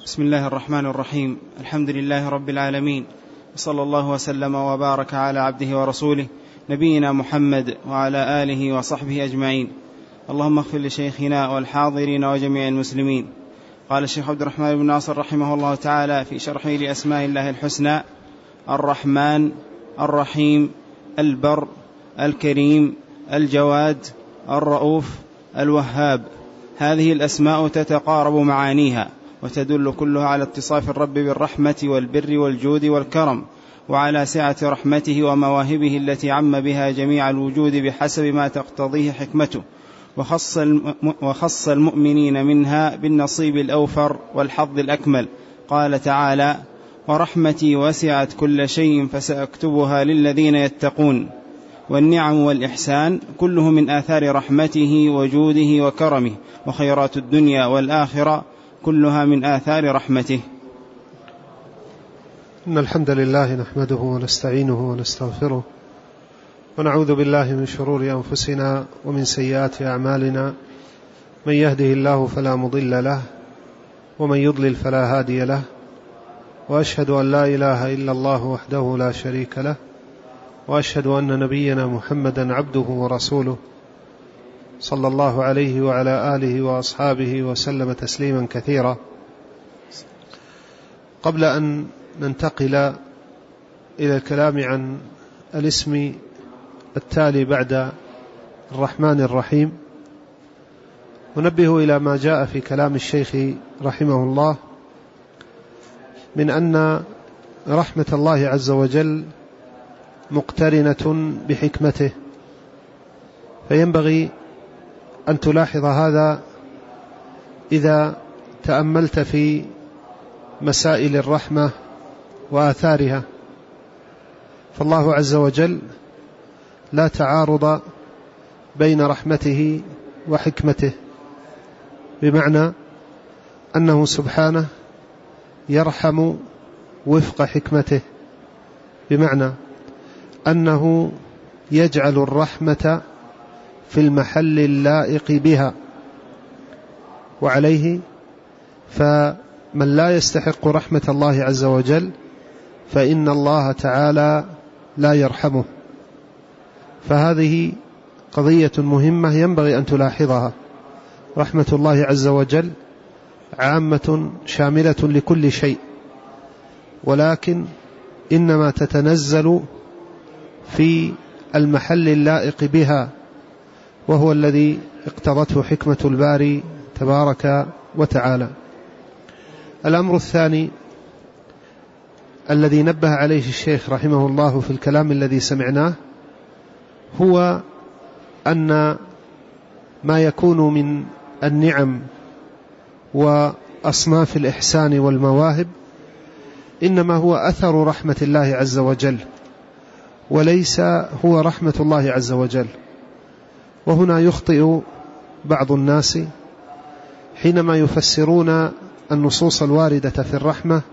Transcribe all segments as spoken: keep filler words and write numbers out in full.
بسم الله الرحمن الرحيم. الحمد لله رب العالمين، وصلى الله وسلم وبارك على عبده ورسوله نبينا محمد وعلى آله وصحبه أجمعين. اللهم اغفر لشيخنا والحاضرين وجميع المسلمين. قال الشيخ عبد الرحمن بن ناصر رحمه الله تعالى في شرحه لأسماء الله الحسنى: الرحمن، الرحيم، البر، الكريم، الجواد، الرؤوف، الوهاب. هذه الأسماء تتقارب معانيها، وتدل كلها على اتصاف الرب بالرحمة والبر والجود والكرم، وعلى سعة رحمته ومواهبه التي عم بها جميع الوجود بحسب ما تقتضيه حكمته، وخص, وخص المؤمنين منها بالنصيب الأوفر والحظ الأكمل. قال تعالى: ورحمتي وسعت كل شيء فسأكتبها للذين يتقون. والنعم والإحسان كله من آثار رحمته وجوده وكرمه، وخيرات الدنيا والآخرة كلها من آثار رحمته. إن الحمد لله نحمده ونستعينه ونستغفره، ونعوذ بالله من شرور أنفسنا ومن سيئات أعمالنا. من يهده الله فلا مضل له، ومن يضلل فلا هادي له، وأشهد أن لا إله إلا الله وحده لا شريك له، وأشهد أن نبينا محمدا عبده ورسوله، صلى الله عليه وعلى آله وأصحابه وسلم تسليما كثيرا. قبل أن ننتقل إلى الكلام عن الاسم التالي بعد الرحمن الرحيم، ننبه إلى ما جاء في كلام الشيخ رحمه الله من أن رحمة الله عز وجل مقترنة بحكمته، فينبغي أن تلاحظ هذا إذا تأملت في مسائل الرحمة وآثارها. فالله عز وجل لا تعارض بين رحمته وحكمته، بمعنى أنه سبحانه يرحم وفق حكمته، بمعنى أنه يجعل الرحمة في المحل اللائق بها، وعليه فمن لا يستحق رحمة الله عز وجل فإن الله تعالى لا يرحمه. فهذه قضية مهمة ينبغي أن تلاحظها. رحمة الله عز وجل عامة شاملة لكل شيء، ولكن إنما تتنزل في المحل اللائق بها، وهو الذي اقتضته حكمة الباري تبارك وتعالى. الأمر الثاني الذي نبه عليه الشيخ رحمه الله في الكلام الذي سمعناه هو أن ما يكون من النعم وأصناف الإحسان والمواهب إنما هو أثر رحمة الله عز وجل، وليس هو رحمة الله عز وجل. وهنا يخطئ بعض الناس حينما يفسرون النصوص الواردة في الرحمة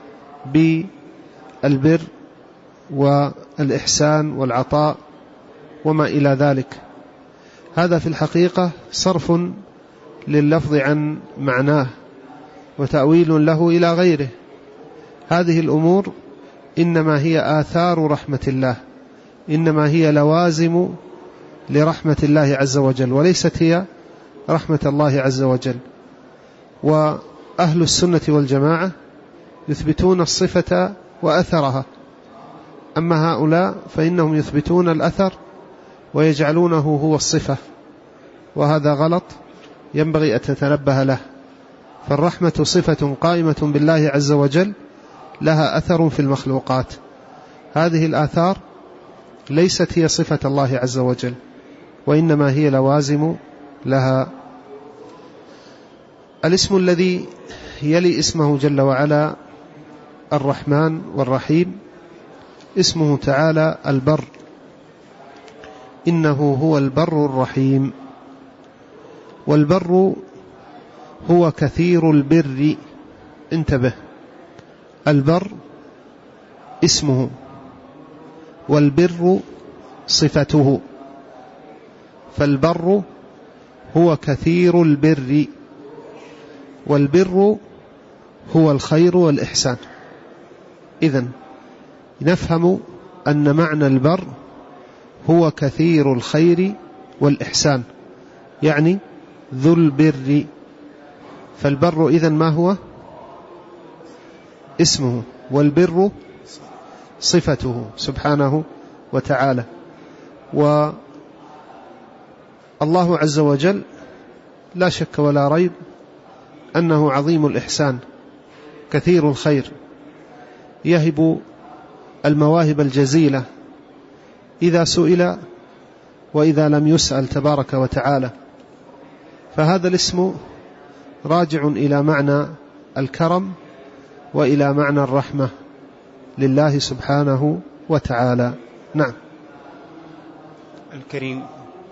بالبر والإحسان والعطاء وما إلى ذلك. هذا في الحقيقة صرف لللفظ عن معناه وتأويل له إلى غيره. هذه الأمور إنما هي آثار رحمة الله، إنما هي لوازم لرحمة الله عز وجل، وليست هي رحمة الله عز وجل. وأهل السنة والجماعة يثبتون الصفة وأثرها، أما هؤلاء فإنهم يثبتون الأثر ويجعلونه هو الصفة، وهذا غلط ينبغي أن تتنبه له. فالرحمة صفة قائمة بالله عز وجل لها أثر في المخلوقات، هذه الآثار ليست هي صفة الله عز وجل، وإنما هي لوازم لها. الاسم الذي يلي اسمه جل وعلا الرحمن والرحيم اسمه تعالى البر، إنه هو البر الرحيم. والبر هو كثير البر، انتبه، البر اسمه والبر صفته، فالبر هو كثير البر، والبر هو الخير والإحسان. إذن نفهم أن معنى البر هو كثير الخير والإحسان، يعني ذو البر. فالبر إذن ما هو؟ اسمه، والبر صفته سبحانه وتعالى. والله عز وجل لا شك ولا ريب أنه عظيم الإحسان كثير الخير، يهب المواهب الجزيلة إذا سئل وإذا لم يسأل تبارك وتعالى. فهذا الاسم راجع إلى معنى الكرم وإلى معنى الرحمة لله سبحانه وتعالى. نعم. الكريم.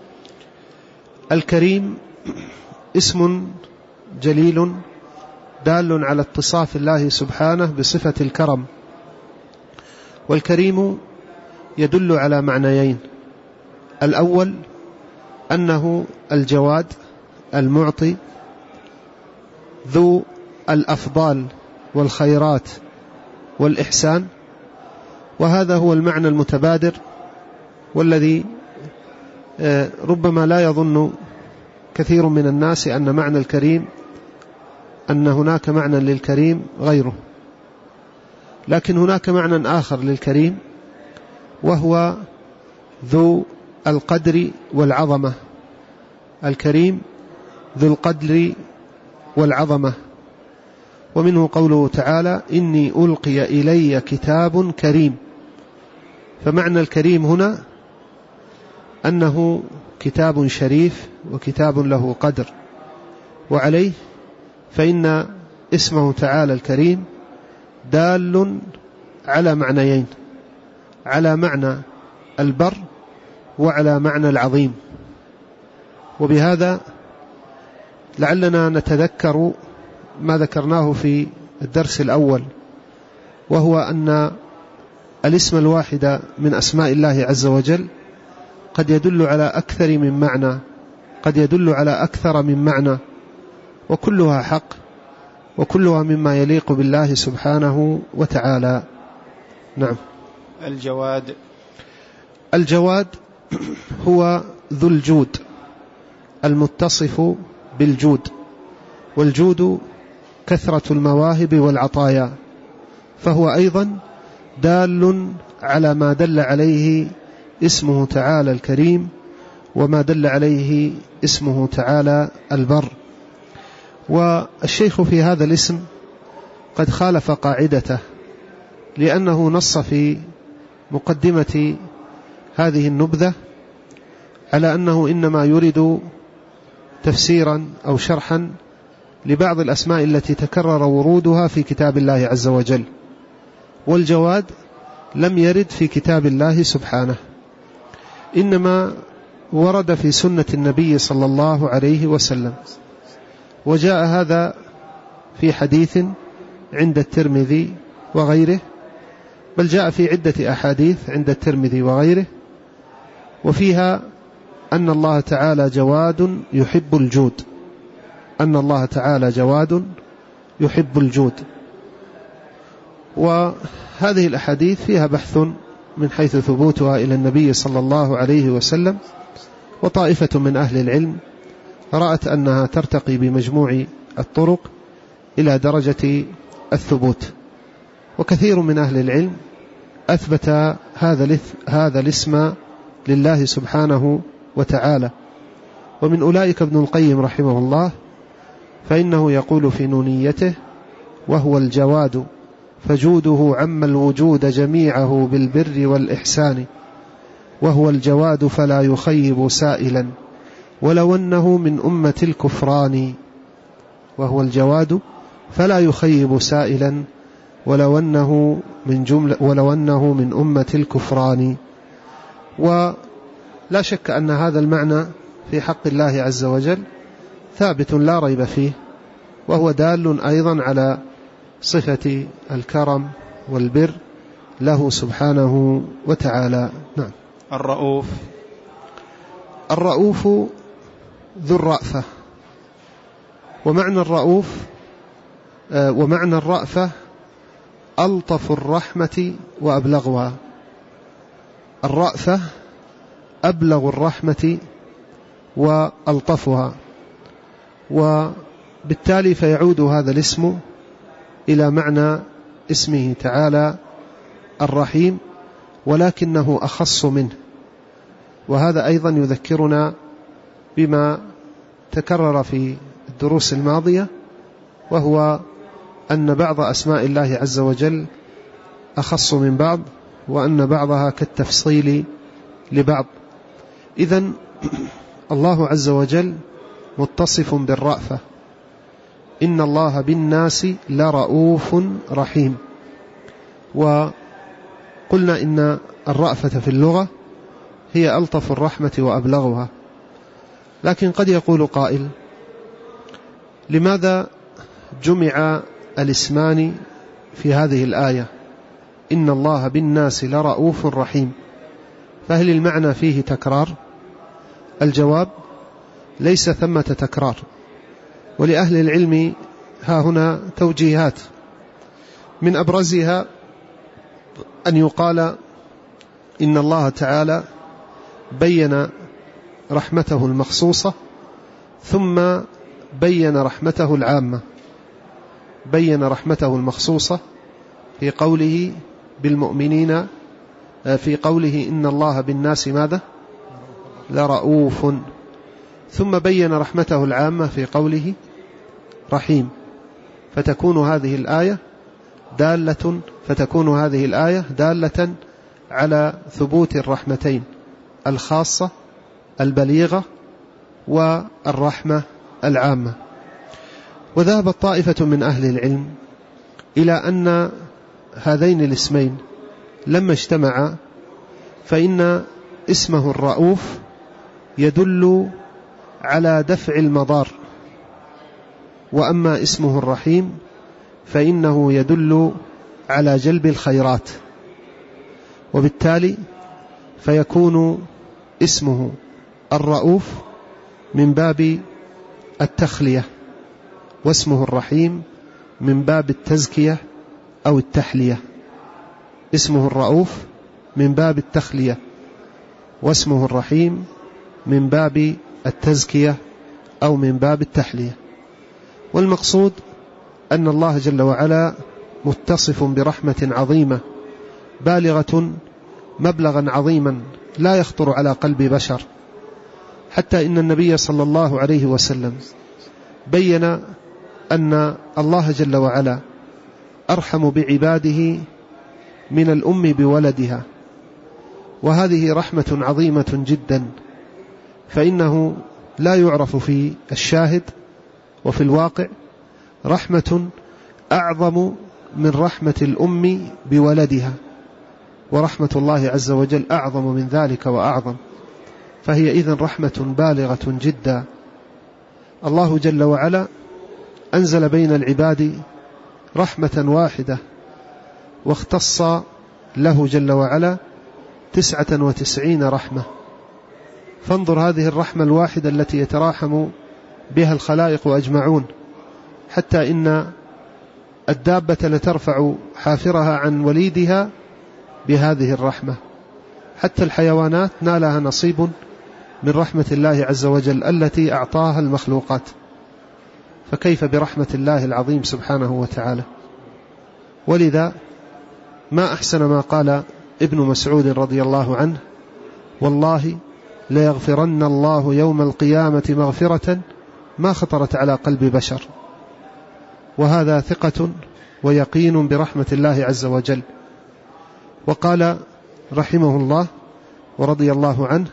الكريم اسم جليل دال على اتصاف الله سبحانه بصفة الكرم. والكريم يدل على معنيين: الأول أنه الجواد المعطي ذو الأفضال والخيرات والإحسان، وهذا هو المعنى المتبادر والذي ربما لا يظن كثير من الناس أن معنى الكريم أن هناك معنى للكريم غيره، لكن هناك معنى آخر للكريم وهو ذو القدر والعظمة. الكريم ذو القدر والعظمة، ومنه قوله تعالى: إني ألقي إلي كتاب كريم. فمعنى الكريم هنا أنه كتاب شريف وكتاب له قدر، وعليه فإن اسمه تعالى الكريم دال على معنيين: على معنى البر وعلى معنى العظيم. وبهذا لعلنا نتذكر ما ذكرناه في الدرس الأول، وهو أن الاسم الواحد من أسماء الله عز وجل قد يدل على أكثر من معنى، قد يدل على أكثر من معنى، وكلها حق وكلها مما يليق بالله سبحانه وتعالى. نعم. الجواد. الجواد هو ذو الجود المتصف بالجود، والجود كثرة المواهب والعطايا، فهو أيضا دال على ما دل عليه اسمه تعالى الكريم وما دل عليه اسمه تعالى البر. والشيخ في هذا الاسم قد خالف قاعدته، لأنه نص في مقدمة هذه النبذة على أنه إنما يريد تفسيرا أو شرحا لبعض الأسماء التي تكرر ورودها في كتاب الله عز وجل، والجواد لم يرد في كتاب الله سبحانه، إنما ورد في سنة النبي صلى الله عليه وسلم. وجاء هذا في حديث عند الترمذي وغيره، بل جاء في عدة أحاديث عند الترمذي وغيره، وفيها أن الله تعالى جواد يحب الجود، أن الله تعالى جواد يحب الجود. وهذه الأحاديث فيها بحث من حيث ثبوتها إلى النبي صلى الله عليه وسلم، وطائفة من أهل العلم رأت أنها ترتقي بمجموع الطرق إلى درجة الثبوت، وكثير من أهل العلم أثبت هذا هذا الاسم لله سبحانه وتعالى. ومن أولئك ابن القيم رحمه الله، فإنه يقول في نونيته: وهو الجواد فجوده عم الوجود جميعه بالبر والإحسان، وهو الجواد فلا يخيب سائلا ولو أنه من أمة الكفران. وهو الجواد فلا يخيب سائلا ولو أنه من جملة ولو أنه من أمة الكفران. ولا شك أن هذا المعنى في حق الله عز وجل ثابت لا ريب فيه، وهو دال أيضا على صفة الكرم والبر له سبحانه وتعالى. نعم. الرؤوف. الرؤوف ذو الرأفة. ومعنى الرؤوف ومعنى الرأفة ألطف الرحمة وأبلغها. الرأفة أبلغ الرحمة وألطفها، وبالتالي فيعود هذا الاسم إلى معنى اسمه تعالى الرحيم، ولكنه أخص منه. وهذا أيضا يذكرنا بما تكرر في الدروس الماضية، وهو أن بعض أسماء الله عز وجل أخص من بعض، وأن بعضها كالتفصيل لبعض. إذن الله عز وجل متصف بالرأفة، إن الله بالناس لرؤوف رحيم. وقلنا إن الرأفة في اللغة هي ألطف الرحمة وأبلغها. لكن قد يقول قائل: لماذا جمع الاسمان في هذه الآية؟ إن الله بالناس لرؤوف رحيم، فهل المعنى فيه تكرار؟ الجواب: ليس ثمة تكرار. ولأهل العلم ها هنا توجيهات، من أبرزها أن يقال إن الله تعالى بين رحمته المخصوصة ثم بين رحمته العامة. بين رحمته المخصوصة في قوله بالمؤمنين، في قوله إن الله بالناس ماذا؟ لرؤوف، ثم بين رحمته العامة في قوله رحيم. فتكون هذه الآية دالة فتكون هذه الآية دالة على ثبوت الرحمتين، الخاصة البليغة والرحمة العامة. وذهبت طائفة من أهل العلم إلى أن هذين الاسمين لما اجتمعا فإن اسمه الرؤوف يدل على دفع المضار، وأما اسمه الرحيم فإنه يدل على جلب الخيرات. وبالتالي فيكون اسمه الرؤوف من باب التخلية، واسمه الرحيم من باب التزكية أو التحلية. اسمه الرؤوف من باب التخلية، واسمه الرحيم من باب التزكية أو من باب التحلية. والمقصود أن الله جل وعلا متصف برحمة عظيمة بالغة مبلغا عظيما لا يخطر على قلب بشر، حتى إن النبي صلى الله عليه وسلم بين أن الله جل وعلا أرحم بعباده من الأم بولدها، وهذه رحمة عظيمة جدا، فإنه لا يعرف في الشاهد وفي الواقع رحمة أعظم من رحمة الأم بولدها، ورحمة الله عز وجل أعظم من ذلك وأعظم. فهي إذن رحمة بالغة جدا. الله جل وعلا أنزل بين العباد رحمة واحدة، واختص له جل وعلا تسعة وتسعين رحمة. فانظر هذه الرحمة الواحدة التي يتراحم بها الخلائق أجمعون، حتى إن الدابة لترفع حافرها عن وليدها بهذه الرحمة، حتى الحيوانات نالها نصيب من رحمة الله عز وجل التي أعطاها المخلوقات. فكيف برحمة الله العظيم سبحانه وتعالى؟ ولذا ما أحسن ما قال ابن مسعود رضي الله عنه: والله ليغفرن الله يوم القيامة مغفرة ما خطرت على قلب بشر. وهذا ثقة ويقين برحمة الله عز وجل. وقال رحمه الله ورضي الله عنه: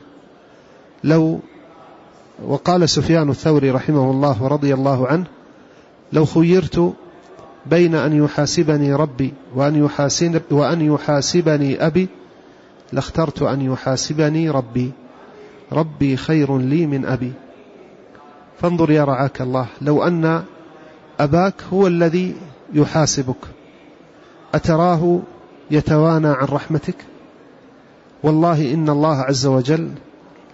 لو وقال سفيان الثوري رحمه الله ورضي الله عنه: لو خيرت بين أن يحاسبني ربي وأن يحاسب وأن يحاسبني أبي لاخترت أن يحاسبني ربي، ربي خير لي من أبي. فانظر يا رعاك الله، لو أن أباك هو الذي يحاسبك أتراه يتوانى عن رحمتك؟ والله إن الله عز وجل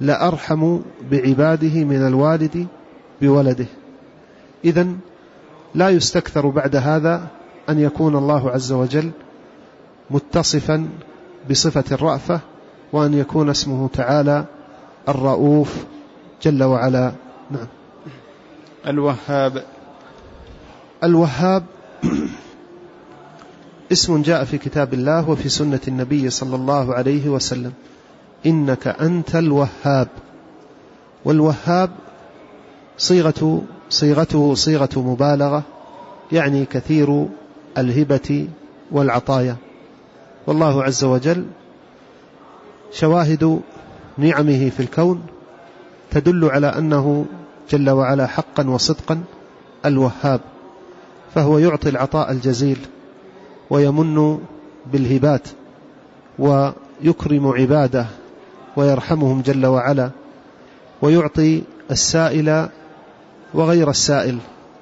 لأرحم بعباده من الوالد بولده. إذن لا يستكثر بعد هذا أن يكون الله عز وجل متصفا بصفة الرأفة، وأن يكون اسمه تعالى الرؤوف جل وعلا. نعم. الوهاب. الوهاب اسم جاء في كتاب الله وفي سنة النبي صلى الله عليه وسلم، إنك أنت الوهاب. والوهاب صيغة صيغته صيغة مبالغة، يعني كثير الهبة والعطايا. والله عز وجل شواهد نعمه في الكون تدل على أنه جل وعلا حقا وصدقا الوهاب، فهو يعطي العطاء الجزيل ويمن بالهبات ويكرم عباده ويرحمهم جل وعلا، ويعطي السائل وغير السائل،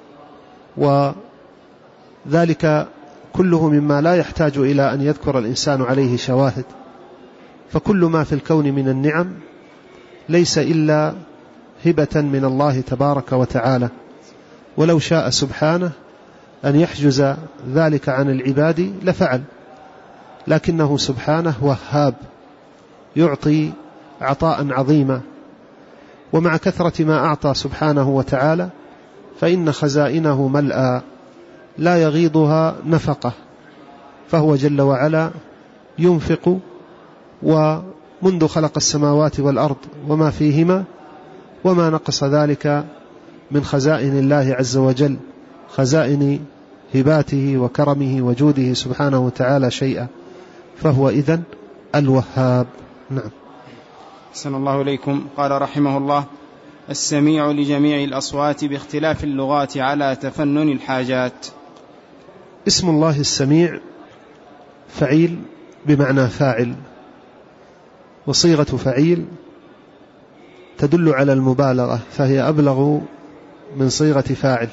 وذلك كله مما لا يحتاج إلى أن يذكر الإنسان عليه شواهد. فكل ما في الكون من النعم ليس إلا هبة من الله تبارك وتعالى، ولو شاء سبحانه أن يحجز ذلك عن العباد لفعل، لكنه سبحانه وهاب يعطي عطاء عظيما. ومع كثرة ما أعطى سبحانه وتعالى فإن خزائنه ملأى لا يغيضها نفقة، فهو جل وعلا ينفق، ومنذ خلق السماوات والأرض وما فيهما وما نقص ذلك من خزائن الله عز وجل، خزائن هباته وكرمه وجوده سبحانه وتعالى شيئا، فهو إذن الوهاب. نعم. أحسن الله إليكم. قال رحمه الله: السميع لجميع الأصوات باختلاف اللغات على تفنن الحاجات. اسم الله السميع فعيل بمعنى فاعل، وصيغة فعيل تدل على المبالغة، فهي أبلغ من صيغة فاعل.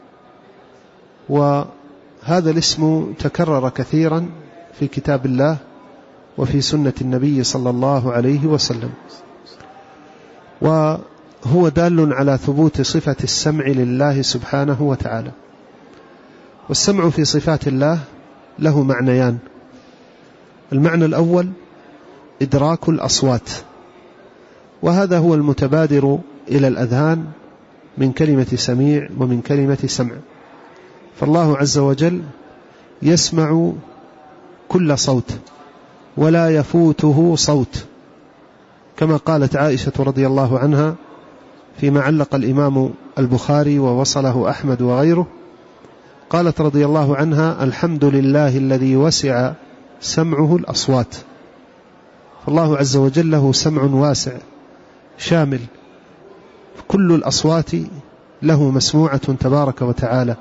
وهذا الاسم تكرر كثيرا في كتاب الله وفي سنة النبي صلى الله عليه وسلم، وهو دال على ثبوت صفة السمع لله سبحانه وتعالى. والسمع في صفات الله له معنيان: المعنى الأول إدراك الأصوات، وهذا هو المتبادر إلى الأذهان من كلمة سميع ومن كلمة سمع، فالله عز وجل يسمع كل صوت ولا يفوته صوت، كما قالت عائشة رضي الله عنها فيما علق الإمام البخاري ووصله أحمد وغيره، قالت رضي الله عنها: الحمد لله الذي وسع سمعه الأصوات. فالله عز وجل له سمع واسع شامل، كل الأصوات له مسموعة تبارك وتعالى،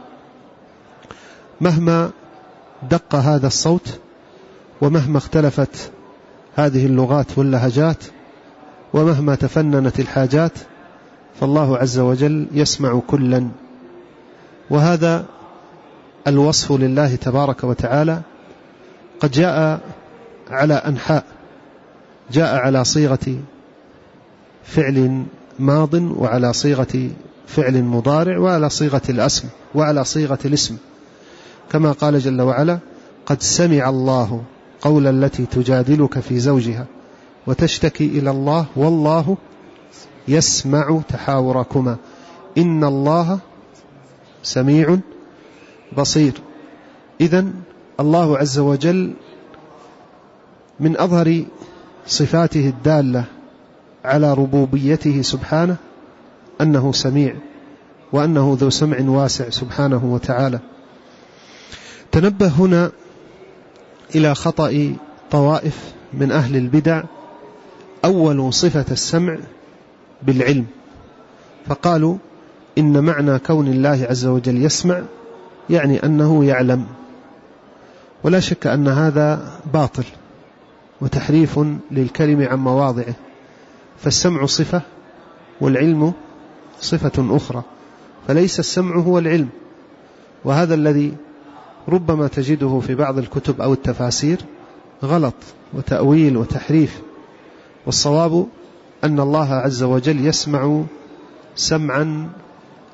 مهما دق هذا الصوت ومهما اختلفت هذه اللغات واللهجات ومهما تفننت الحاجات، فالله عز وجل يسمع كلا. وهذا الوصف لله تبارك وتعالى قد جاء على أنحاء، جاء على صيغة فعل ماض وعلى صيغة فعل مضارع وعلى صيغة الاسم وعلى صيغة الاسم، كما قال جل وعلا: قد سمع الله قول التي تجادلك في زوجها وتشتكي إلى الله والله يسمع تحاوركما إن الله سميع بصير. إذن الله عز وجل من أظهر صفاته الدالة على ربوبيته سبحانه أنه سميع، وأنه ذو سمع واسع سبحانه وتعالى. تنبه هنا إلى خطأ طوائف من أهل البدع، أول صفة السمع بالعلم، فقالوا إن معنى كون الله عز وجل يسمع يعني أنه يعلم، ولا شك أن هذا باطل وتحريف للكلم عن مواضعه، فالسمع صفة والعلم صفة أخرى، فليس السمع هو العلم. وهذا الذي ربما تجده في بعض الكتب أو التفاسير غلط وتأويل وتحريف، والصواب أن الله عز وجل يسمع سمعا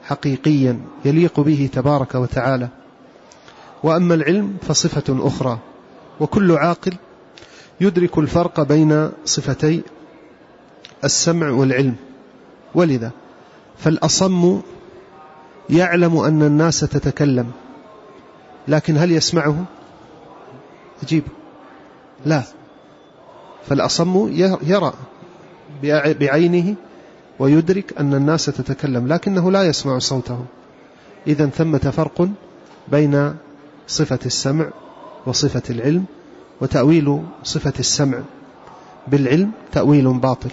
حقيقيا يليق به تبارك وتعالى. وأما العلم فصفة أخرى، وكل عاقل يدرك الفرق بين صفتي السمع والعلم. ولذا فالأصم يعلم أن الناس تتكلم، لكن هل يسمعه؟ أجيب لا. فالأصم يرى بعينه ويدرك أن الناس تتكلم، لكنه لا يسمع صوتهم. إذن ثمة فرق بين صفة السمع وصفة العلم، وتأويل صفة السمع بالعلم تأويل باطل.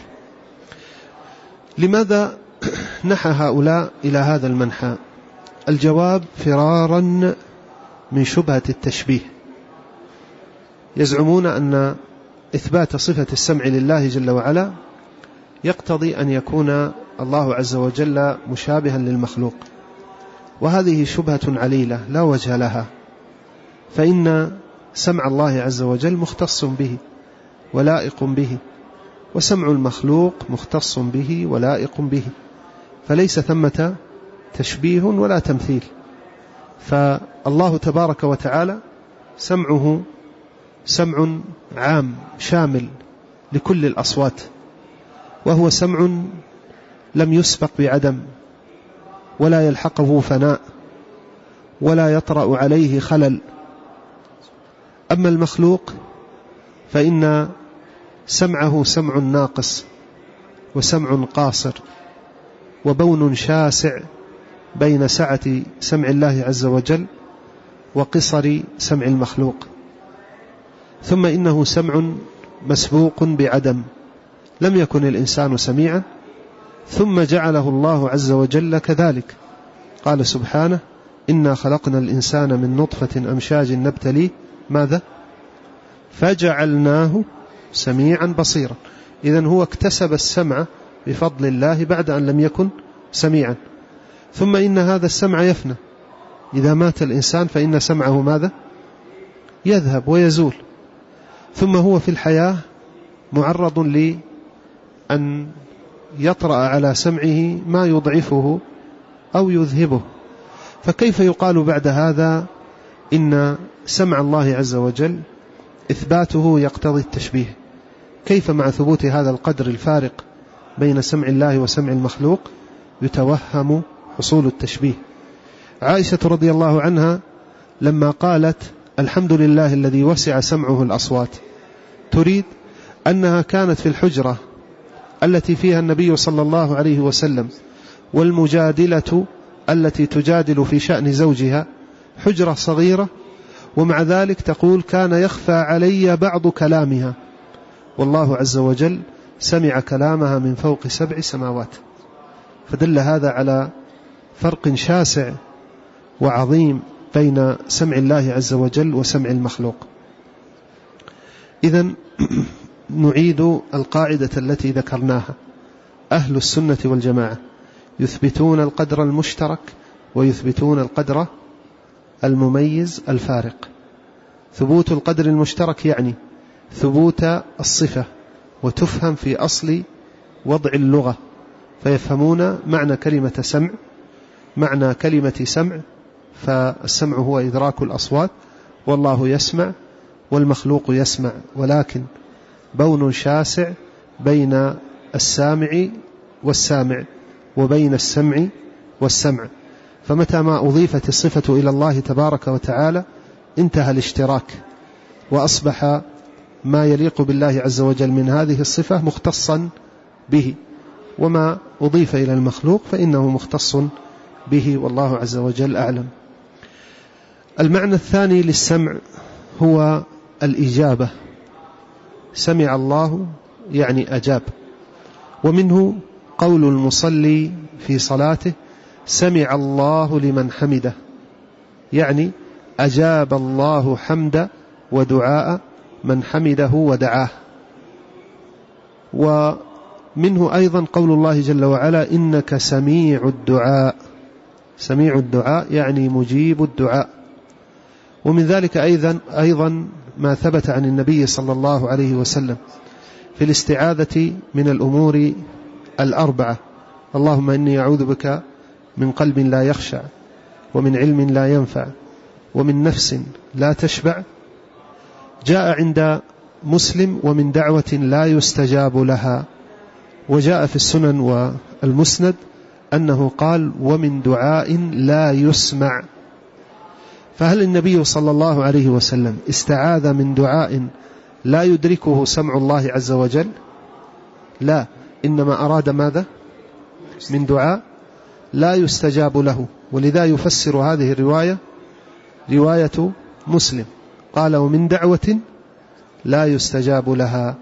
لماذا نحى هؤلاء إلى هذا المنحى؟ الجواب فرارا من شبهة التشبيه. يزعمون أن إثبات صفة السمع لله جل وعلا يقتضي أن يكون الله عز وجل مشابها للمخلوق، وهذه شبهة عليلة لا وجه لها، فإن سمع الله عز وجل مختص به ولائق به، وسمع المخلوق مختص به ولائق به، فليس ثمة تشبيه ولا تمثيل. فالله تبارك وتعالى سمعه سمع عام شامل لكل الأصوات، وهو سمع لم يسبق بعدم، ولا يلحقه فناء، ولا يطرأ عليه خلل. أما المخلوق فإن سمعه سمع ناقص وسمع قاصر، وبون شاسع بين سعة سمع الله عز وجل وقصر سمع المخلوق. ثم إنه سمع مسبوق بعدم، لم يكن الإنسان سميعا ثم جعله الله عز وجل كذلك. قال سبحانه: إنا خلقنا الإنسان من نطفة أمشاج نبتليه ماذا؟ فجعلناه سميعا بصيرا. إذن هو اكتسب السمع بفضل الله بعد أن لم يكن سميعا. ثم إن هذا السمع يفنى، إذا مات الإنسان فإن سمعه ماذا؟ يذهب ويزول. ثم هو في الحياة معرض لأن يطرأ على سمعه ما يضعفه أو يذهبه، فكيف يقال بعد هذا إن سمع الله عز وجل إثباته يقتضي التشبيه؟ كيف مع ثبوت هذا القدر الفارق بين سمع الله وسمع المخلوق يتوهم حصول التشبيه؟ عائشة رضي الله عنها لما قالت: الحمد لله الذي وسع سمعه الأصوات، تريد أنها كانت في الحجرة التي فيها النبي صلى الله عليه وسلم والمجادلة التي تجادل في شأن زوجها، حجرة صغيرة، ومع ذلك تقول: كان يخفى علي بعض كلامها، والله عز وجل سمع كلامها من فوق سبع سماوات. فدل هذا على فرق شاسع وعظيم بين سمع الله عز وجل وسمع المخلوق. إذن نعيد القاعدة التي ذكرناها: أهل السنة والجماعة يثبتون القدر المشترك ويثبتون القدر المميز الفارق. ثبوت القدر المشترك يعني ثبوت الصفة، وتفهم في أصل وضع اللغة، فيفهمون معنى كلمة سمع، معنى كلمة سمع، فالسمع هو إدراك الأصوات، والله يسمع والمخلوق يسمع، ولكن بون شاسع بين السامع والسامع وبين السمع والسمع. فمتى ما أضيفت الصفة إلى الله تبارك وتعالى انتهى الاشتراك، وأصبح ما يليق بالله عز وجل من هذه الصفة مختصا به، وما أضيف إلى المخلوق فإنه مختص به، والله عز وجل أعلم. المعنى الثاني للسمع هو الإجابة. سمع الله يعني أجاب، ومنه قول المصلي في صلاته: سمع الله لمن حمده، يعني أجاب الله حمد ودعاء من حمده ودعاه. ومنه أيضا قول الله جل وعلا: إنك سميع الدعاء. سميع الدعاء يعني مجيب الدعاء. ومن ذلك أيضا, أيضا ما ثبت عن النبي صلى الله عليه وسلم في الاستعاذة من الأمور الأربعة: اللهم إني أعوذ بك من قلب لا يخشع، ومن علم لا ينفع، ومن نفس لا تشبع، جاء عند مسلم ومن دعوة لا يستجاب لها. وجاء في السنن والمسند أنه قال ومن دعاء لا يسمع. فهل النبي صلى الله عليه وسلم استعاذ من دعاء لا يدركه سمع الله عز وجل؟ لا، إنما أراد ماذا؟ من دعاء لا يستجاب له. ولذا يفسر هذه الرواية رواية مسلم، قال ومن دعوة لا يستجاب لها.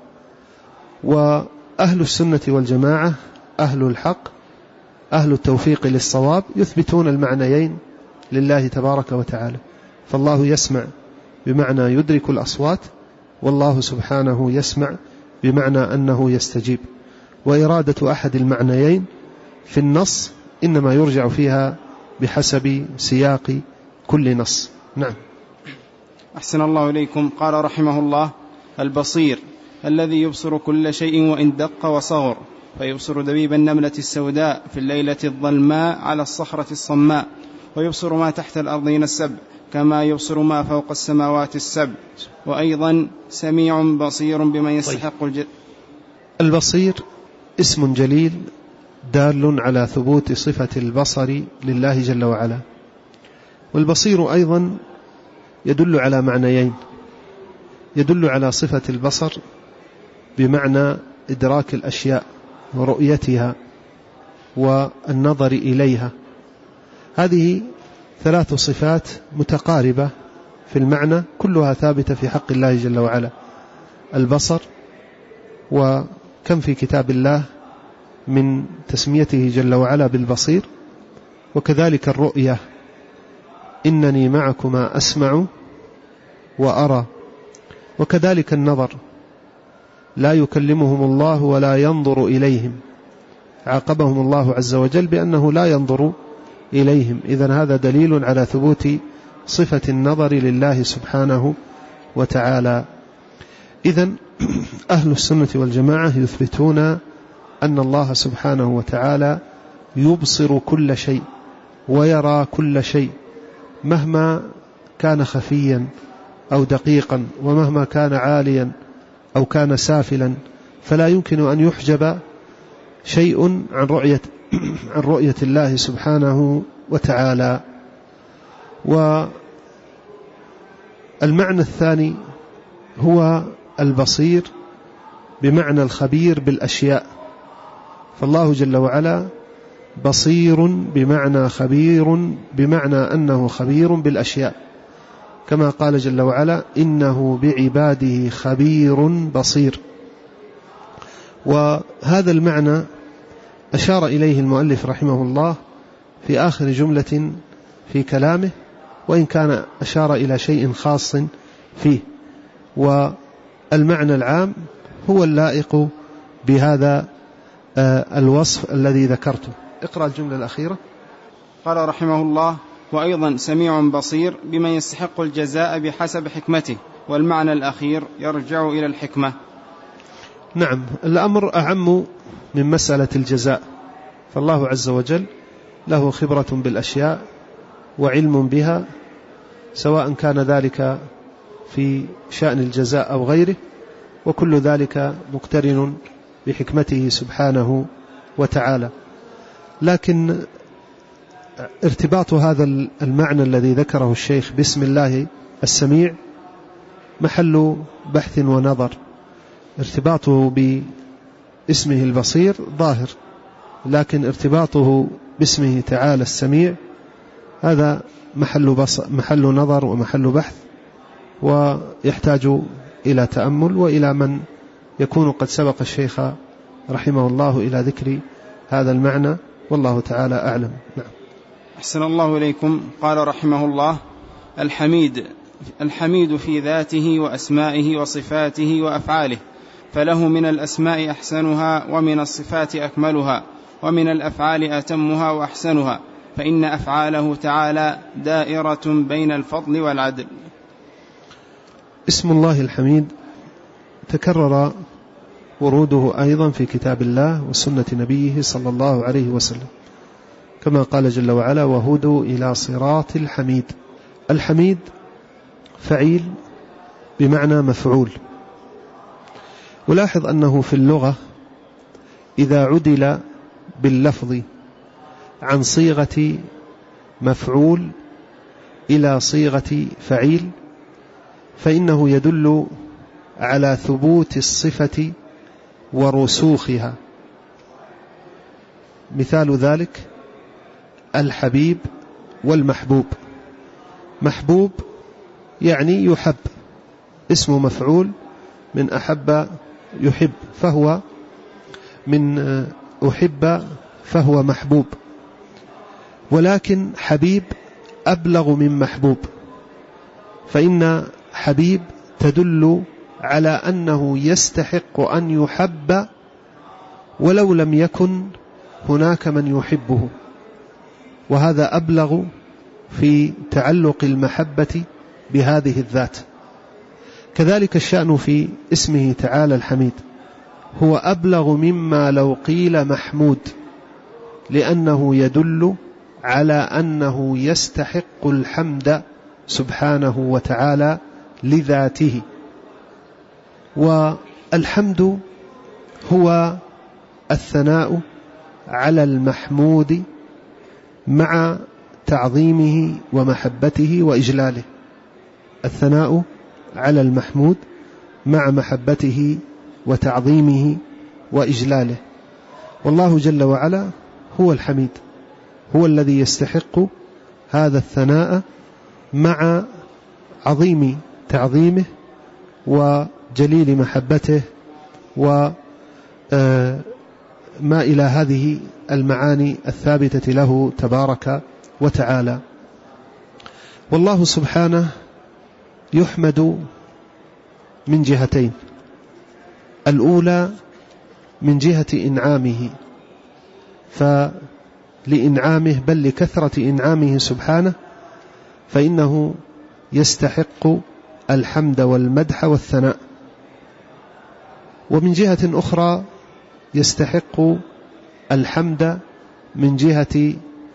وأهل السنة والجماعة أهل الحق أهل التوفيق للصواب يثبتون المعنيين لله تبارك وتعالى، فالله يسمع بمعنى يدرك الأصوات، والله سبحانه يسمع بمعنى أنه يستجيب. وإرادة أحد المعنيين في النص إنما يرجع فيها بحسب سياق كل نص. نعم. أحسن الله إليكم. قال رحمه الله: البصير الذي يبصر كل شيء وإن دق وصغر، فيبصر دبيب النملة السوداء في الليلة الظلماء على الصخرة الصماء، ويبصر ما تحت الأرضين السبع كما يبصر ما فوق السماوات السبع، وأيضا سميع بصير بمن يستحق الج... البصير اسم جليل دال على ثبوت صفة البصر لله جل وعلا. والبصير أيضا يدل على معنيين: يدل على صفة البصر بمعنى إدراك الأشياء ورؤيتها والنظر إليها. هذه ثلاث صفات متقاربة في المعنى، كلها ثابتة في حق الله جل وعلا: البصر، وكم في كتاب الله من تسميته جل وعلا بالبصير، وكذلك الرؤية: إنني معكما أسمع وأرى. وكذلك النظر: لا يكلمهم الله ولا ينظر إليهم، عاقبهم الله عز وجل بأنه لا ينظر إليهم. إذن هذا دليل على ثبوت صفة النظر لله سبحانه وتعالى. إذن أهل السنة والجماعة يثبتون أن الله سبحانه وتعالى يبصر كل شيء ويرى كل شيء، مهما كان خفيا أو دقيقا، ومهما كان عاليا أو كان سافلا، فلا يمكن أن يحجب شيء عن رؤية عن رؤية الله سبحانه وتعالى. والمعنى الثاني هو البصير بمعنى الخبير بالأشياء، فالله جل وعلا بصير بمعنى خبير، بمعنى أنه خبير بالأشياء، كما قال جل وعلا: إنه بعباده خبير بصير. وهذا المعنى أشار إليه المؤلف رحمه الله في آخر جملة في كلامه، وإن كان أشار إلى شيء خاص فيه. والمعنى العام هو اللائق بهذا الوصف الذي ذكرته. اقرأ الجملة الأخيرة. قال رحمه الله: وأيضا سميع بصير بمن يستحق الجزاء بحسب حكمته. والمعنى الأخير يرجع إلى الحكمة. نعم، الأمر أعم من مسألة الجزاء، فالله عز وجل له خبرة بالأشياء وعلم بها، سواء كان ذلك في شأن الجزاء أو غيره، وكل ذلك مقترن بحكمته سبحانه وتعالى. لكن ارتباط هذا المعنى الذي ذكره الشيخ باسم الله السميع محل بحث ونظر. ارتباطه باسمه البصير ظاهر، لكن ارتباطه باسمه تعالى السميع هذا محل, بص محل نظر ومحل بحث، ويحتاج إلى تأمل وإلى من يكون قد سبق الشيخ رحمه الله إلى ذكر هذا المعنى، والله تعالى أعلم. نعم. أحسن الله إليكم. قال رحمه الله: الحميد الحميد في ذاته وأسمائه وصفاته وأفعاله، فله من الأسماء أحسنها، ومن الصفات أكملها، ومن الأفعال أتمها وأحسنها، فإن أفعاله تعالى دائرة بين الفضل والعدل. اسم الله الحميد تكرر وروده أيضا في كتاب الله وسنة نبيه صلى الله عليه وسلم، كما قال جل وعلا وهدوا إلى صراط الحميد. الحميد فعيل بمعنى مفعول. ولاحظ أنه في اللغة إذا عدل باللفظ عن صيغة مفعول إلى صيغة فعيل فإنه يدل على ثبوت الصفة ورسوخها. مثال ذلك الحبيب والمحبوب. محبوب يعني يحب، اسم مفعول من أحب يحب، فهو من أحب فهو محبوب. ولكن حبيب أبلغ من محبوب، فإن حبيب تدل على أنه يستحق أن يحب ولو لم يكن هناك من يحبه، وهذا أبلغ في تعلق المحبة بهذه الذات. كذلك الشأن في اسمه تعالى الحميد، هو أبلغ مما لو قيل محمود، لأنه يدل على أنه يستحق الحمد سبحانه وتعالى لذاته. والحمد هو الثناء على المحمود مع تعظيمه ومحبته وإجلاله. الثناء على المحمود مع محبته وتعظيمه وإجلاله. والله جل وعلا هو الحميد، هو الذي يستحق هذا الثناء مع عظيم تعظيمه وجليل محبته وما إلى هذه المعاني الثابتة له تبارك وتعالى. والله سبحانه يحمد من جهتين: الأولى من جهة إنعامه، فلإنعامه بل لكثرة إنعامه سبحانه فإنه يستحق الحمد والمدح والثناء. ومن جهة أخرى يستحق الحمد من جهة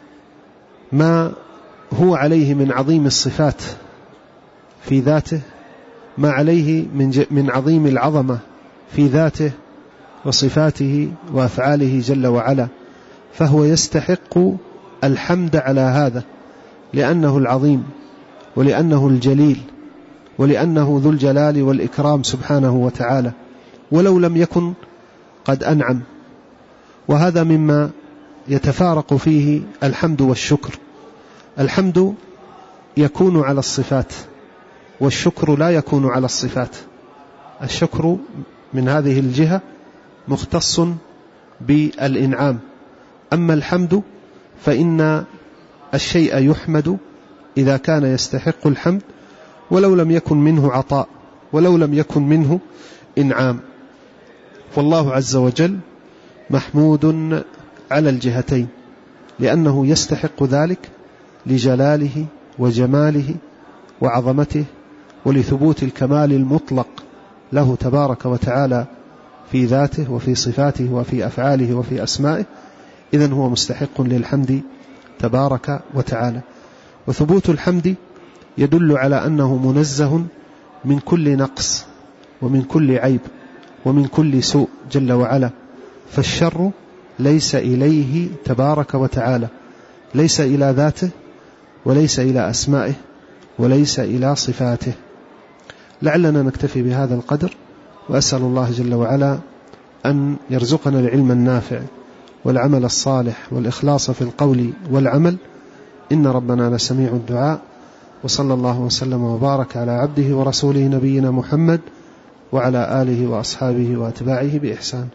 ما هو عليه من عظيم الصفات في ذاته، ما عليه من, من عظيم العظمة في ذاته وصفاته وأفعاله جل وعلا، فهو يستحق الحمد على هذا، لأنه العظيم ولأنه الجليل ولأنه ذو الجلال والإكرام سبحانه وتعالى، ولو لم يكن قد أنعم. وهذا مما يتفارق فيه الحمد والشكر. الحمد يكون على الصفات والشكر لا يكون على الصفات. الشكر من هذه الجهة مختص بالإنعام، أما الحمد فإن الشيء يحمد إذا كان يستحق الحمد ولو لم يكن منه عطاء ولو لم يكن منه إنعام. والله عز وجل محمود على الجهتين، لأنه يستحق ذلك لجلاله وجماله وعظمته ولثبوت الكمال المطلق له تبارك وتعالى في ذاته وفي صفاته وفي أفعاله وفي أسمائه. إذن هو مستحق للحمد تبارك وتعالى. وثبوت الحمد يدل على أنه منزه من كل نقص ومن كل عيب ومن كل سوء جل وعلا، فالشر ليس إليه تبارك وتعالى، ليس إلى ذاته وليس إلى أسمائه وليس إلى صفاته. لعلنا نكتفي بهذا القدر، وأسأل الله جل وعلا أن يرزقنا العلم النافع والعمل الصالح والإخلاص في القول والعمل، إن ربنا لسميع الدعاء. وصلى الله وسلم وبارك على عبده ورسوله نبينا محمد وعلى آله وأصحابه وأتباعه بإحسان.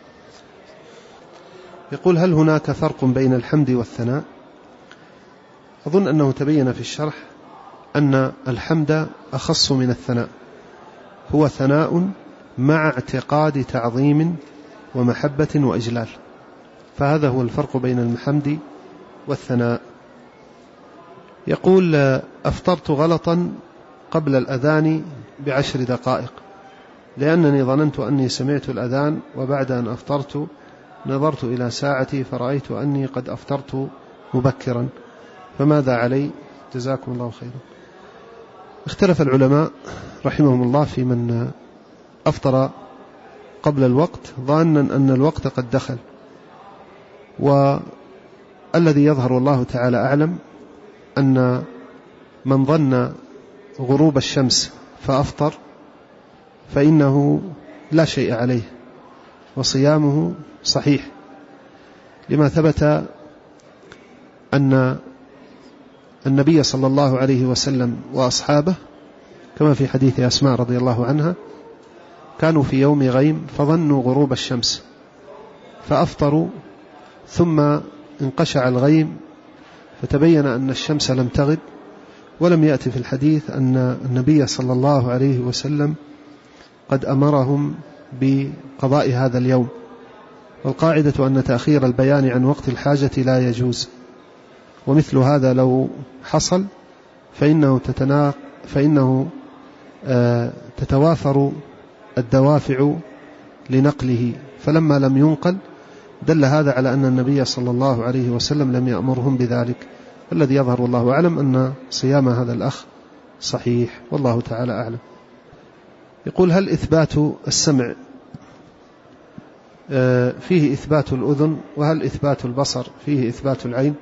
يقول: هل هناك فرق بين الحمد والثناء؟ أظن أنه تبين في الشرح أن الحمد أخص من الثناء، هو ثناء مع اعتقاد تعظيم ومحبة وإجلال، فهذا هو الفرق بين الحمد والثناء. يقول: أفطرت غلطا قبل الأذان بعشر دقائق، لأنني ظننت أني سمعت الأذان، وبعد أن أفطرت نظرت إلى ساعتي فرأيت أني قد أفطرت مبكرا، فماذا علي؟ جزاكم الله خيرا. اختلف العلماء رحمهم الله في من أفطر قبل الوقت ظانا أن الوقت قد دخل، والذي يظهر الله تعالى أعلم أن من ظن غروب الشمس فأفطر فإنه لا شيء عليه وصيامه صحيح، لما ثبت أن النبي صلى الله عليه وسلم وأصحابه كما في حديث أسماء رضي الله عنها كانوا في يوم غيم فظنوا غروب الشمس فأفطروا، ثم انقشع الغيم فتبين أن الشمس لم تغب، ولم يأتي في الحديث أن النبي صلى الله عليه وسلم قد أمرهم بقضاء هذا اليوم. والقاعدة أن تأخير البيان عن وقت الحاجة لا يجوز، ومثل هذا لو حصل فإنه, تتناق فإنه آه تتوافر الدوافع لنقله، فلما لم ينقل دل هذا على أن النبي صلى الله عليه وسلم لم يأمرهم بذلك. الذي يظهر والله أعلم أن صيام هذا الأخ صحيح، والله تعالى أعلم. يقول: هل إثبات السمع فيه إثبات الأذن، وهل إثبات البصر فيه إثبات العين؟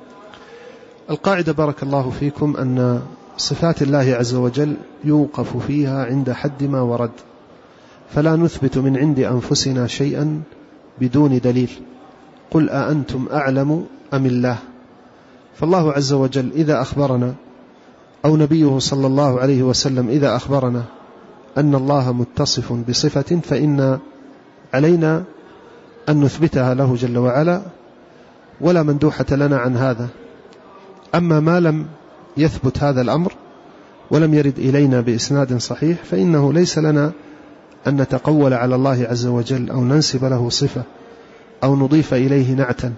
القاعدة بارك الله فيكم أن صفات الله عز وجل يوقف فيها عند حد ما ورد، فلا نثبت من عند أنفسنا شيئا بدون دليل. قل أأنتم أعلم أم الله؟ فالله عز وجل إذا أخبرنا أو نبيه صلى الله عليه وسلم إذا أخبرنا أن الله متصف بصفة فإن علينا أن نثبتها له جل وعلا، ولا مندوحة لنا عن هذا. أما ما لم يثبت هذا الأمر ولم يرد إلينا بإسناد صحيح فإنه ليس لنا أن نتقول على الله عز وجل أو ننسب له صفة أو نضيف إليه نعتا.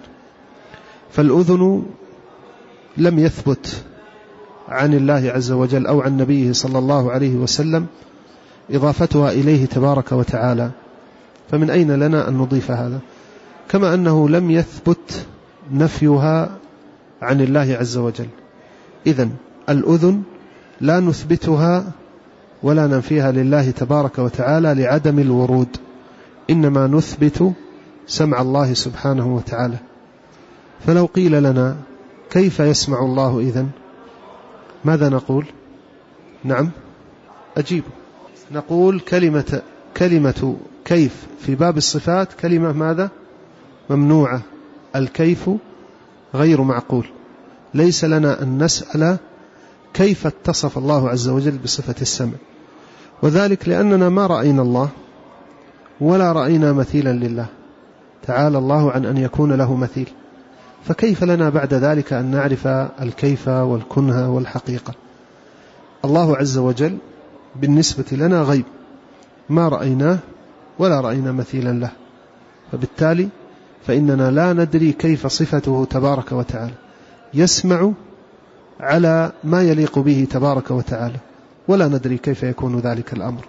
فالأذن لم يثبت عن الله عز وجل أو عن نبيه صلى الله عليه وسلم إضافتها إليه تبارك وتعالى، فمن أين لنا أن نضيف هذا؟ كما أنه لم يثبت نفيها عن الله عز وجل. إذن الأذن لا نثبتها ولا ننفيها لله تبارك وتعالى لعدم الورود، إنما نثبت سمع الله سبحانه وتعالى. فلو قيل لنا كيف يسمع الله إذن؟ ماذا نقول؟ نعم أجيب، نقول كلمة كلمة كيف في باب الصفات كلمة ماذا؟ ممنوعة. الكيف غير معقول، ليس لنا أن نسأل كيف اتصف الله عز وجل بصفة السمع، وذلك لأننا ما رأينا الله ولا رأينا مثيلا لله، تعالى الله عن أن يكون له مثيل، فكيف لنا بعد ذلك أن نعرف الكيف والكنه والحقيقة؟ الله عز وجل بالنسبة لنا غيب ما رأيناه ولا رأينا مثيلا له، فبالتالي فإننا لا ندري كيف صفته تبارك وتعالى، يسمع على ما يليق به تبارك وتعالى، ولا ندري كيف يكون ذلك الأمر.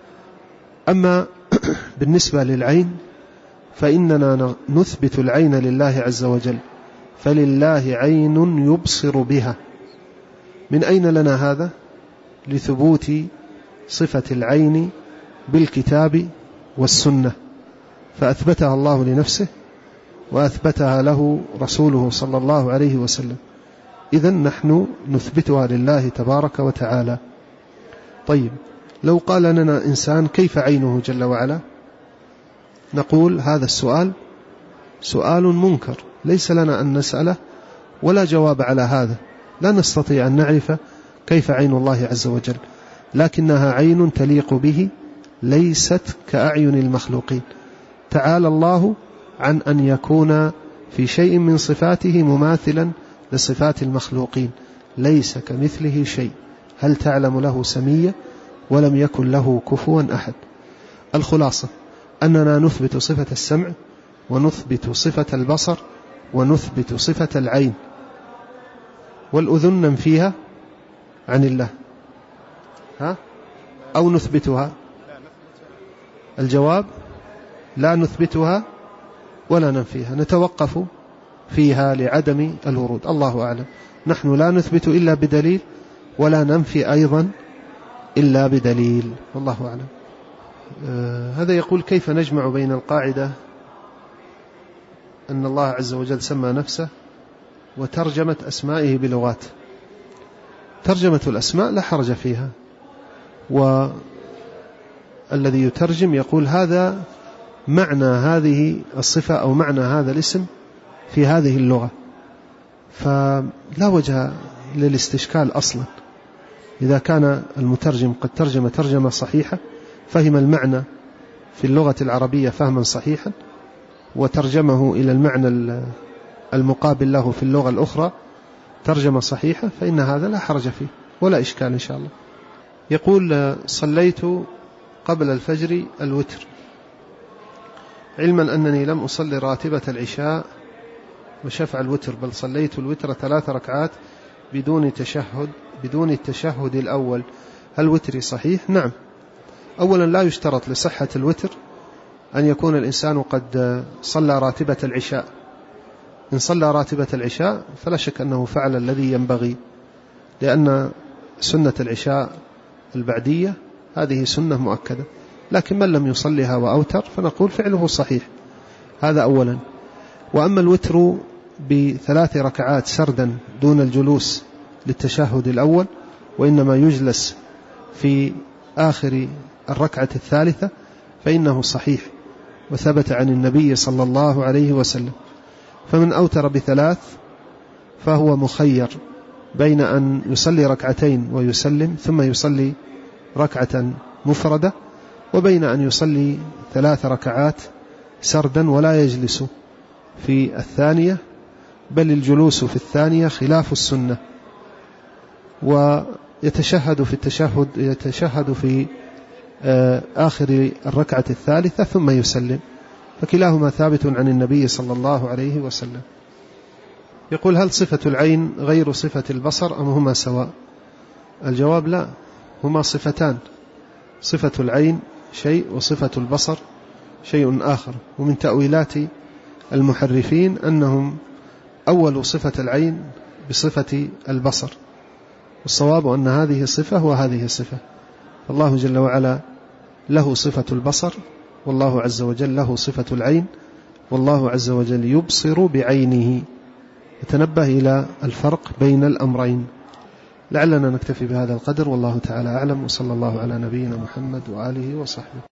أما بالنسبة للعين فإننا نثبت العين لله عز وجل، فلله عين يبصر بها. من أين لنا هذا؟ لثبوت صفة العين بالكتاب والسنة، فأثبتها الله لنفسه وأثبتها له رسوله صلى الله عليه وسلم، إذن نحن نثبتها لله تبارك وتعالى. طيب، لو قال لنا إنسان كيف عينه جل وعلا؟ نقول هذا السؤال سؤال منكر، ليس لنا أن نسأله ولا جواب على هذا، لا نستطيع أن نعرف كيف عين الله عز وجل، لكنها عين تليق به ليست كأعين المخلوقين. تعالى الله عن أن يكون في شيء من صفاته مماثلا لصفات المخلوقين، ليس كمثله شيء، هل تعلم له سمية؟ ولم يكن له كفوا أحد. الخلاصة أننا نثبت صفة السمع ونثبت صفة البصر ونثبت صفة العين، والأذن ننفيها عن الله، ها؟ أو نثبتها؟ الجواب لا نثبتها ولا ننفيها، نتوقف فيها لعدم الورود. الله أعلم. نحن لا نثبت إلا بدليل ولا ننفي أيضا إلا بدليل، والله أعلم. آه هذا يقول: كيف نجمع بين القاعدة أن الله عز وجل سمى نفسه وترجمة أسمائه بلغات؟ ترجمة الأسماء لا حرج فيها، والذي يترجم يقول هذا معنى هذه الصفة أو معنى هذا الاسم في هذه اللغة، فلا وجه للاستشكال أصلا. إذا كان المترجم قد ترجم ترجمة صحيحة، فهم المعنى في اللغة العربية فهما صحيحا، وترجمه إلى المعنى المقابل له في اللغة الأخرى ترجمة صحيحة، فإن هذا لا حرج فيه ولا إشكال إن شاء الله. يقول: صليت قبل الفجر الوتر، علما أنني لم أصلي راتبة العشاء وشفع الوتر، بل صليت الوتر ثلاث ركعات بدون تشهد بدون التشهد الأول، هل وتري صحيح؟ نعم. أولا لا يشترط لصحة الوتر أن يكون الإنسان قد صلى راتبة العشاء. إن صلى راتبة العشاء فلا شك أنه فعل الذي ينبغي، لأن سنة العشاء البعدية هذه سنة مؤكدة، لكن من لم يصلها وأوتر فنقول فعله صحيح. هذا أولا. وأما الوتر بثلاث ركعات سردا دون الجلوس للتشهد الأول، وإنما يجلس في آخر الركعة الثالثة، فإنه صحيح وثبت عن النبي صلى الله عليه وسلم. فمن أوتر بثلاث فهو مخير بين أن يصلي ركعتين ويسلم ثم يصلي ركعة مفردة، وبين أن يصلي ثلاث ركعات سردا ولا يجلس في الثانية، بل الجلوس في الثانية خلاف السنة، ويتشهد في التشهد يتشهد في آخر الركعة الثالثة ثم يسلم، فكلاهما ثابت عن النبي صلى الله عليه وسلم. يقول: هل صفة العين غير صفة البصر أم هما سواء؟ الجواب: لا، هما صفتان، صفة العين شيء وصفة البصر شيء آخر. ومن تأويلات المحرفين أنهم أول صفة العين بصفة البصر، والصواب أن هذه صفة وهذه صفة. الله جل وعلا له صفة البصر، والله عز وجل له صفة العين، والله عز وجل يبصر بعينه. يتنبه إلى الفرق بين الأمرين. لعلنا نكتفي بهذا القدر، والله تعالى أعلم، وصلى الله على نبينا محمد وآله وصحبه.